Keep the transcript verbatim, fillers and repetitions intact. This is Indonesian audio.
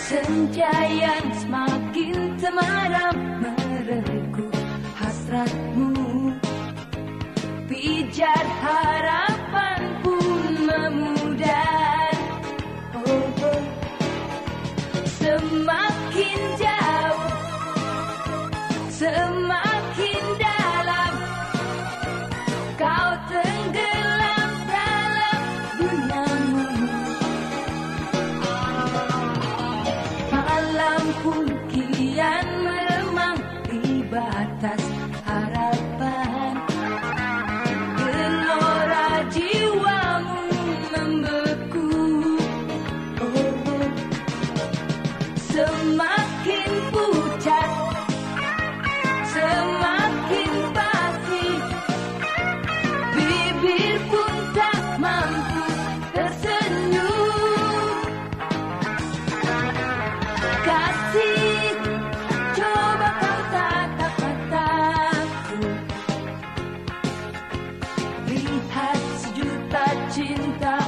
Senja yang semakin temaram merengkuh hasratmu, pijar harapan pun memudar. Oh, oh. Semakin jauh, semakin dalam, kau tenggelam dalam duniamu. Malam pun kian meremang di batas harapan, gelora jiwamu membeku. Oh, oh. Semakin pucat, semakin pasti, bibir pun tak mampu tersenyum. Kasih, coba kau tatap mataku, lihat sejuta cinta